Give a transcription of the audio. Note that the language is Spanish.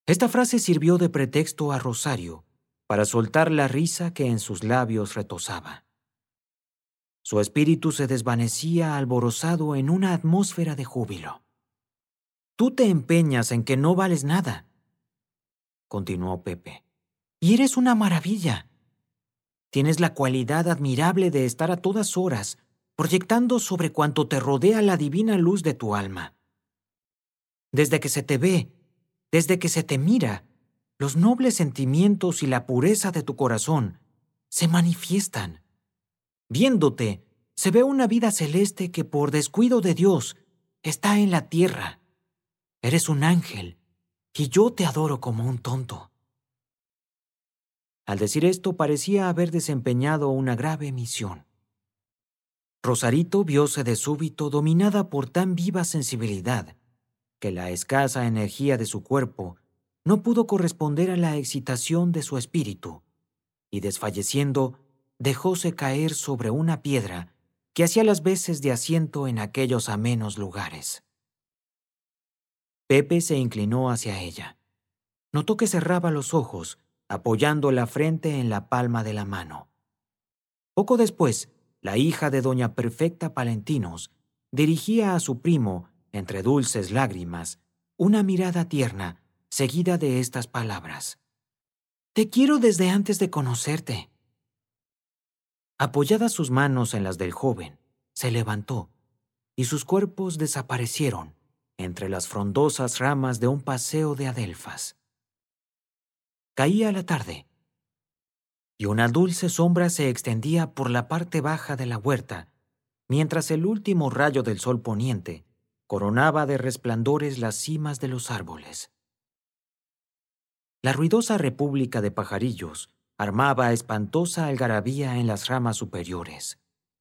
Esta frase sirvió de pretexto a Rosario para soltar la risa que en sus labios retozaba. Su espíritu se desvanecía alborozado en una atmósfera de júbilo. «Tú te empeñas en que no vales nada», continuó Pepe, «y eres una maravilla. Tienes la cualidad admirable de estar a todas horas proyectando sobre cuanto te rodea la divina luz de tu alma. Desde que se te ve, desde que se te mira, los nobles sentimientos y la pureza de tu corazón se manifiestan. Viéndote, se ve una vida celeste que por descuido de Dios está en la tierra. Eres un ángel, y yo te adoro como un tonto». Al decir esto, parecía haber desempeñado una grave misión. Rosarito vióse de súbito dominada por tan viva sensibilidad que la escasa energía de su cuerpo no pudo corresponder a la excitación de su espíritu, y desfalleciendo, dejóse caer sobre una piedra que hacía las veces de asiento en aquellos amenos lugares. Pepe se inclinó hacia ella. Notó que cerraba los ojos, apoyando la frente en la palma de la mano. Poco después, la hija de doña Perfecta Palentinos dirigía a su primo, entre dulces lágrimas, una mirada tierna, seguida de estas palabras: «Te quiero desde antes de conocerte». Apoyadas sus manos en las del joven, se levantó, y sus cuerpos desaparecieron entre las frondosas ramas de un paseo de adelfas. Caía la tarde, y una dulce sombra se extendía por la parte baja de la huerta, mientras el último rayo del sol poniente coronaba de resplandores las cimas de los árboles. La ruidosa república de pajarillos armaba espantosa algarabía en las ramas superiores.